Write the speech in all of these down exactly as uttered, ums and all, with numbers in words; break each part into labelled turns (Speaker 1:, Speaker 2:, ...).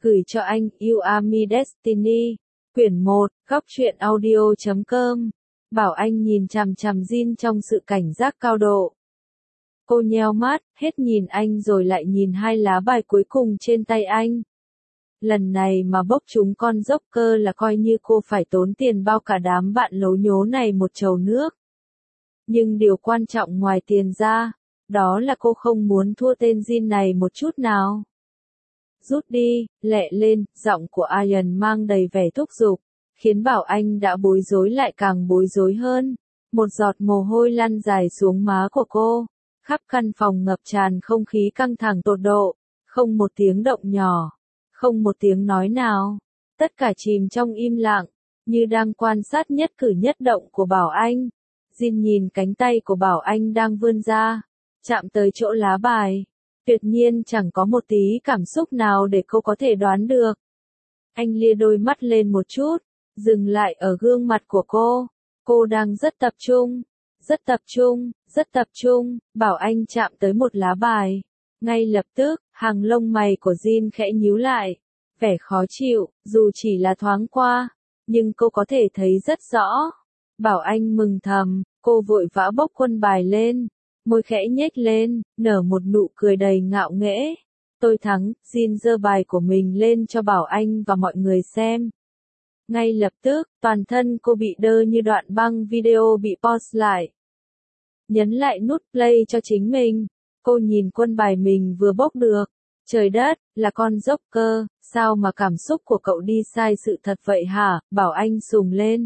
Speaker 1: Gửi cho anh, You Are My Destiny. Quyển một, góc truyện audio chấm com. Bảo Anh nhìn chằm chằm Jin trong sự cảnh giác cao độ. Cô nheo mắt, hết nhìn anh rồi lại nhìn hai lá bài cuối cùng trên tay anh. Lần này mà bốc chúng con dốc cơ là coi như cô phải tốn tiền bao cả đám bạn lố nhố này một chầu nước. Nhưng điều quan trọng ngoài tiền ra, đó là cô không muốn thua tên Jin này một chút nào. Rút đi, lẹ lên, giọng của Ian mang đầy vẻ thúc giục, khiến Bảo Anh đã bối rối lại càng bối rối hơn. Một giọt mồ hôi lăn dài xuống má của cô, khắp căn phòng ngập tràn không khí căng thẳng tột độ, không một tiếng động nhỏ, không một tiếng nói nào, tất cả chìm trong im lặng, như đang quan sát nhất cử nhất động của Bảo Anh. Jin nhìn cánh tay của Bảo Anh đang vươn ra, chạm tới chỗ lá bài. Tuyệt nhiên chẳng có một tí cảm xúc nào để cô có thể đoán được. Anh lia đôi mắt lên một chút, dừng lại ở gương mặt của cô. Cô đang rất tập trung, rất tập trung, rất tập trung. Bảo Anh chạm tới một lá bài. Ngay lập tức, hàng lông mày của Jin khẽ nhíu lại. Vẻ khó chịu, dù chỉ là thoáng qua, nhưng cô có thể thấy rất rõ. Bảo Anh mừng thầm, cô vội vã bốc quân bài lên. Môi khẽ nhếch lên, nở một nụ cười đầy ngạo nghễ. Tôi thắng, Jin giơ bài của mình lên cho Bảo Anh và mọi người xem. Ngay lập tức, toàn thân cô bị đơ như đoạn băng video bị pause lại. Nhấn lại nút play cho chính mình. Cô nhìn quân bài mình vừa bốc được. Trời đất, là con dốc cơ, sao mà cảm xúc của cậu đi sai sự thật vậy hả? Bảo Anh sùng lên.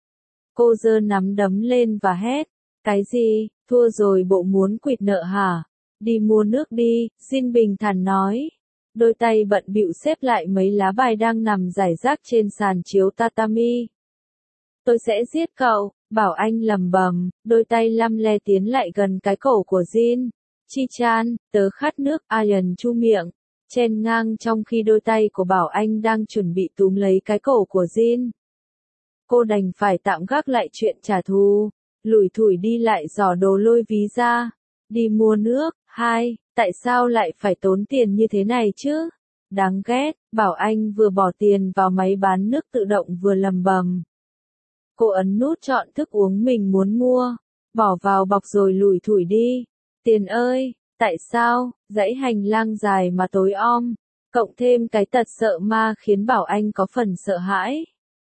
Speaker 1: Cô giơ nắm đấm lên và hét. Cái gì, thua rồi bộ muốn quỵt nợ hả? Đi mua nước đi, Jin bình thản nói. Đôi tay bận bịu xếp lại mấy lá bài đang nằm rải rác trên sàn chiếu tatami. Tôi sẽ giết cậu, Bảo Anh lầm bầm, đôi tay lăm le tiến lại gần cái cổ của Jin. Chi-chan, tớ khát nước, Ian chu miệng, chen ngang trong khi đôi tay của Bảo Anh đang chuẩn bị túm lấy cái cổ của Jin. Cô đành phải tạm gác lại chuyện trả thù. Lủi thủi đi lại giỏ đồ lôi ví ra. Đi mua nước, hai, tại sao lại phải tốn tiền như thế này chứ? Đáng ghét, Bảo Anh vừa bỏ tiền vào máy bán nước tự động vừa lầm bầm. Cô ấn nút chọn thức uống mình muốn mua, bỏ vào bọc rồi lủi thủi đi. Tiền ơi, tại sao, dãy hành lang dài mà tối om, cộng thêm cái tật sợ ma khiến Bảo Anh có phần sợ hãi.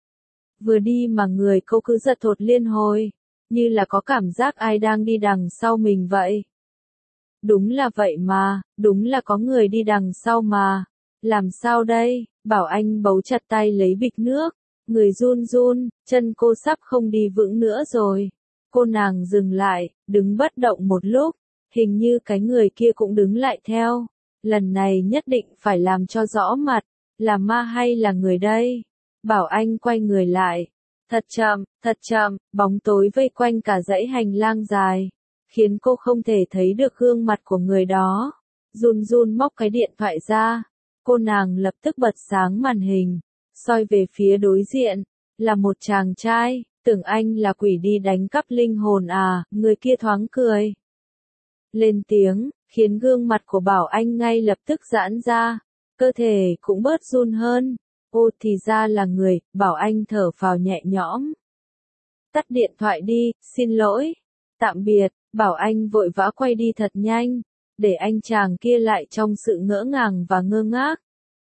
Speaker 1: Vừa đi mà người cô cứ giật thột liên hồi. Như là có cảm giác ai đang đi đằng sau mình vậy. Đúng là vậy mà, đúng là có người đi đằng sau mà. Làm sao đây? Bảo Anh bấu chặt tay lấy bịch nước. Người run run, chân cô sắp không đi vững nữa rồi. Cô nàng dừng lại, đứng bất động một lúc. Hình như cái người kia cũng đứng lại theo. Lần này nhất định phải làm cho rõ mặt. Là ma hay là người đây? Bảo Anh quay người lại. Thật chậm, thật chậm, bóng tối vây quanh cả dãy hành lang dài, khiến cô không thể thấy được gương mặt của người đó. Run run móc cái điện thoại ra, cô nàng lập tức bật sáng màn hình, soi về phía đối diện, là một chàng trai, tưởng anh là quỷ đi đánh cắp linh hồn à, người kia thoáng cười. Lên tiếng, khiến gương mặt của Bảo Anh ngay lập tức giãn ra, cơ thể cũng bớt run hơn. Ô thì ra là người, Bảo Anh thở phào nhẹ nhõm. Tắt điện thoại đi, xin lỗi. Tạm biệt, Bảo Anh vội vã quay đi thật nhanh, để anh chàng kia lại trong sự ngỡ ngàng và ngơ ngác.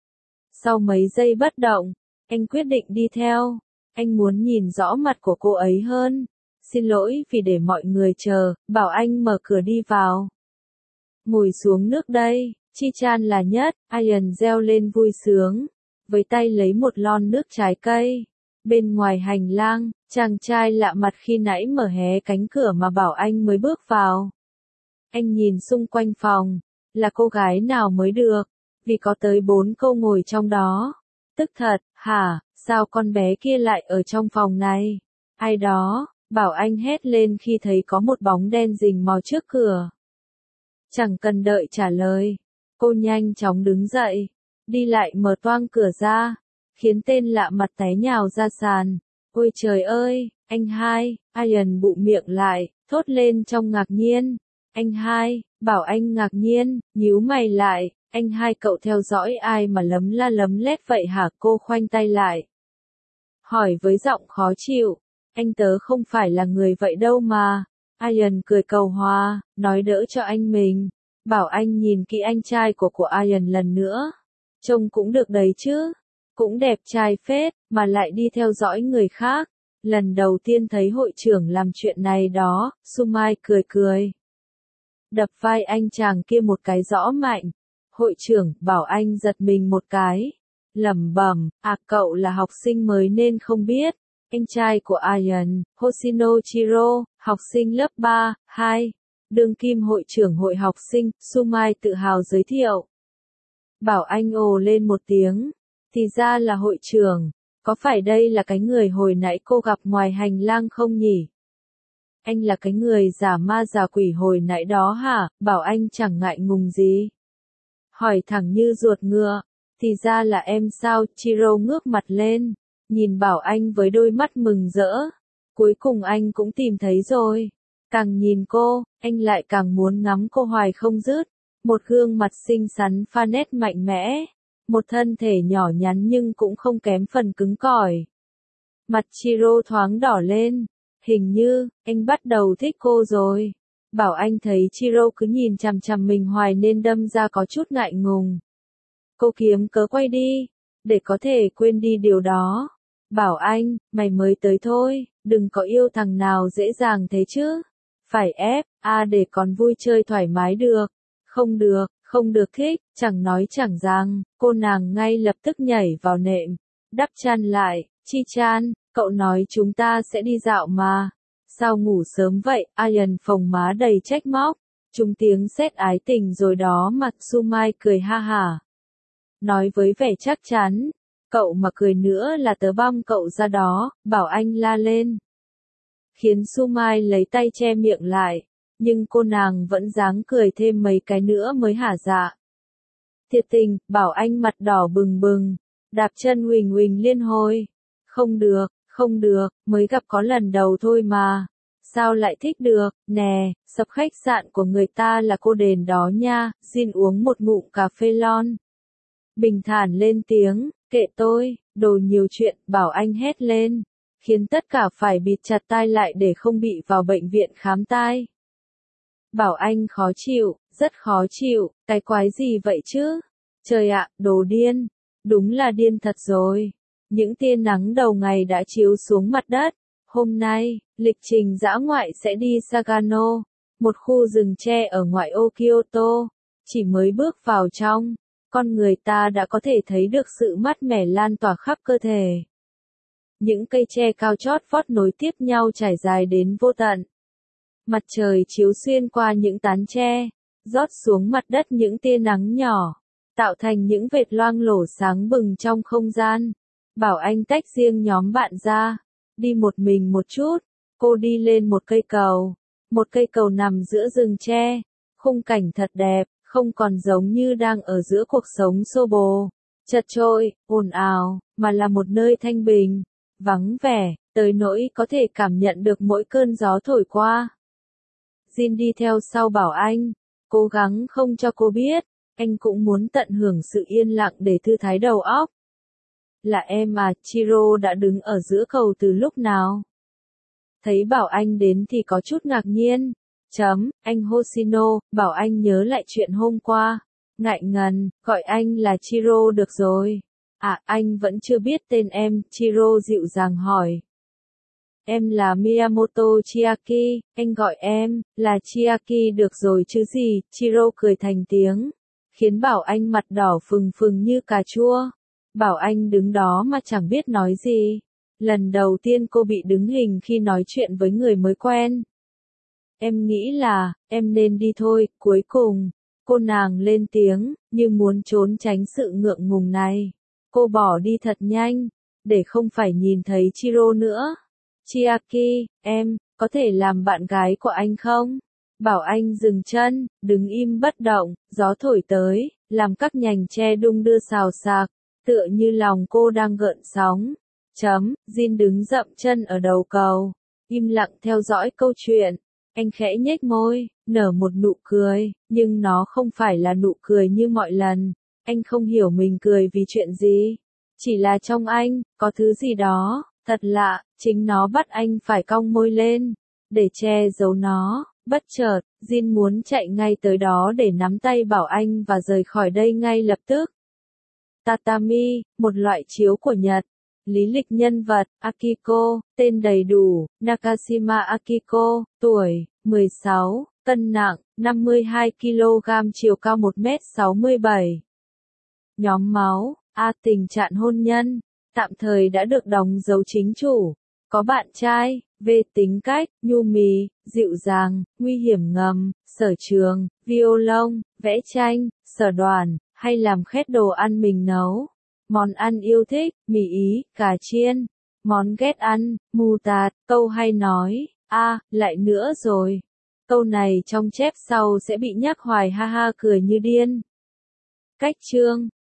Speaker 1: Sau mấy giây bất động, anh quyết định đi theo. Anh muốn nhìn rõ mặt của cô ấy hơn. Xin lỗi vì để mọi người chờ, Bảo Anh mở cửa đi vào. Ngồi xuống nước đây, Chi-chan là nhất, Ian reo lên vui sướng. Với tay lấy một lon nước trái cây. Bên ngoài hành lang, chàng trai lạ mặt khi nãy mở hé cánh cửa mà Bảo Anh mới bước vào. Anh nhìn xung quanh phòng, là cô gái nào mới được, vì có tới bốn cô ngồi trong đó. Tức thật, hả, sao con bé kia lại ở trong phòng này? Ai đó, Bảo Anh hét lên khi thấy có một bóng đen rình mò trước cửa. Chẳng cần đợi trả lời, cô nhanh chóng đứng dậy. Đi lại mở toang cửa ra, khiến tên lạ mặt té nhào ra sàn. Ôi trời ơi, anh hai, Ian bụm miệng lại, thốt lên trong ngạc nhiên. Anh hai, Bảo Anh ngạc nhiên, nhíu mày lại, Anh hai cậu theo dõi ai mà lấm la lấm lét vậy hả? Cô khoanh tay lại. Hỏi với giọng khó chịu. Anh tớ không phải là người vậy đâu mà. Ian cười cầu hòa, nói đỡ cho anh mình. Bảo anh nhìn kỹ anh trai của của Ian lần nữa. Trông cũng được đấy chứ. Cũng đẹp trai phết, mà lại đi theo dõi người khác. Lần đầu tiên thấy hội trưởng làm chuyện này đó, Sumai cười cười. Đập vai anh chàng kia một cái rõ mạnh. Hội trưởng bảo anh giật mình một cái. Lẩm bẩm, à cậu là học sinh mới nên không biết. Anh trai của Ian, Hoshino Chiro, học sinh lớp ba, hai. Đương kim hội trưởng hội học sinh, Sumai tự hào giới thiệu. Bảo anh ồ lên một tiếng. Thì ra là hội trưởng. Có phải đây là cái người hồi nãy cô gặp ngoài hành lang không nhỉ? Anh là cái người giả ma giả quỷ hồi nãy đó hả? Bảo anh chẳng ngại ngùng gì. Hỏi thẳng như ruột ngựa. Thì ra là em sao? Chiro ngước mặt lên. Nhìn Bảo Anh với đôi mắt mừng rỡ. Cuối cùng anh cũng tìm thấy rồi. Càng nhìn cô, anh lại càng muốn ngắm cô hoài không dứt. Một gương mặt xinh xắn pha nét mạnh mẽ. Một thân thể nhỏ nhắn nhưng cũng không kém phần cứng cỏi. Mặt Chiro thoáng đỏ lên. Hình như, anh bắt đầu thích cô rồi. Bảo Anh thấy Chiro cứ nhìn chằm chằm mình hoài nên đâm ra có chút ngại ngùng. Cô kiếm cớ quay đi, để có thể quên đi điều đó. Bảo Anh, mày mới tới thôi, đừng có yêu thằng nào dễ dàng thế chứ. Phải ép, à để còn vui chơi thoải mái được. Không được, không được thích, chẳng nói chẳng rằng, cô nàng ngay lập tức nhảy vào nệm. Đắp chăn lại, Chi Chan, cậu nói chúng ta sẽ đi dạo mà. Sao ngủ sớm vậy? Ian phồng má đầy trách móc. Chúng tiếng sét ái tình rồi đó mà. Sumai cười ha hả. Nói với vẻ chắc chắn. Cậu mà cười nữa là tớ băm cậu ra đó. Bảo Anh la lên. Khiến Sumai lấy tay che miệng lại. Nhưng cô nàng vẫn dáng cười thêm mấy cái nữa mới hả dạ. Thiệt tình, Bảo Anh mặt đỏ bừng bừng. Đạp chân huỳnh huỳnh liên hồi. Không được. Không được, mới gặp có lần đầu thôi mà. Sao lại thích được, nè, sập khách sạn của người ta là cô đền đó nha. Jin uống một ngụm cà phê lon. Bình thản lên tiếng, kệ tôi, đồ nhiều chuyện, Bảo Anh hét lên. Khiến tất cả phải bịt chặt tai lại để không bị vào bệnh viện khám tai. Bảo Anh khó chịu, rất khó chịu, cái quái gì vậy chứ? Trời ạ, đồ điên. Đúng là điên thật rồi. Những tia nắng đầu ngày đã chiếu xuống mặt đất. Hôm nay, lịch trình dã ngoại sẽ đi Sagano, một khu rừng tre ở ngoại ô Kyoto. Chỉ mới bước vào trong, con người ta đã có thể thấy được sự mát mẻ lan tỏa khắp cơ thể. Những cây tre cao chót vót nối tiếp nhau trải dài đến vô tận. Mặt trời chiếu xuyên qua những tán tre, rót xuống mặt đất những tia nắng nhỏ, tạo thành những vệt loang lổ sáng bừng trong không gian. Bảo Anh tách riêng nhóm bạn ra, đi một mình một chút, cô đi lên một cây cầu, một cây cầu nằm giữa rừng tre, khung cảnh thật đẹp, không còn giống như đang ở giữa cuộc sống xô bồ, chật chội, ồn ào, mà là một nơi thanh bình, vắng vẻ, tới nỗi có thể cảm nhận được mỗi cơn gió thổi qua. Jin đi theo sau Bảo Anh, cố gắng không cho cô biết, anh cũng muốn tận hưởng sự yên lặng để thư thái đầu óc. Là em à, Chiro đã đứng ở giữa cầu từ lúc nào? Thấy Bảo Anh đến thì có chút ngạc nhiên. Chấm, anh Hoshino, Bảo Anh nhớ lại chuyện hôm qua. Ngại ngần, gọi anh là Chiro được rồi. À, anh vẫn chưa biết tên em, Chiro dịu dàng hỏi. Em là Miyamoto Chiaki, anh gọi em, là Chiaki được rồi chứ gì, Chiro cười thành tiếng. Khiến Bảo Anh mặt đỏ phừng phừng như cà chua. Bảo Anh đứng đó mà chẳng biết nói gì. Lần đầu tiên cô bị đứng hình khi nói chuyện với người mới quen. Em nghĩ là, em nên đi thôi, cuối cùng. Cô nàng lên tiếng, như muốn trốn tránh sự ngượng ngùng này. Cô bỏ đi thật nhanh, để không phải nhìn thấy Chiro nữa. Chiaki, em, có thể làm bạn gái của anh không? Bảo Anh dừng chân, đứng im bất động, gió thổi tới, làm các nhành tre đung đưa xào xạc. Tựa như lòng cô đang gợn sóng. Chấm, Jin đứng dậm chân ở đầu cầu, im lặng theo dõi câu chuyện. Anh khẽ nhếch môi, nở một nụ cười, nhưng nó không phải là nụ cười như mọi lần. Anh không hiểu mình cười vì chuyện gì. Chỉ là trong anh, có thứ gì đó, thật lạ, chính nó bắt anh phải cong môi lên. Để che giấu nó, bất chợt, Jin muốn chạy ngay tới đó để nắm tay Bảo Anh và rời khỏi đây ngay lập tức. Tatami, một loại chiếu của Nhật. Lý lịch nhân vật, Akiko, tên đầy đủ, Nakashima Akiko, tuổi, mười sáu, cân nặng, năm mươi hai ki lô gam, chiều cao một mét sáu mươi bảy. Nhóm máu, A, tình trạng hôn nhân, tạm thời đã được đóng dấu chính chủ. Có bạn trai, V, tính cách, nhu mì, dịu dàng, nguy hiểm ngầm, sở trường, violon, vẽ tranh, sở đoàn, hay làm khét đồ ăn mình nấu. Món ăn yêu thích, mì Ý, cà chiên. Món ghét ăn, mù tạt, câu hay nói, a, lại nữa rồi. Câu này trong chép sau sẽ bị nhắc hoài, ha ha, cười như điên. Cách chương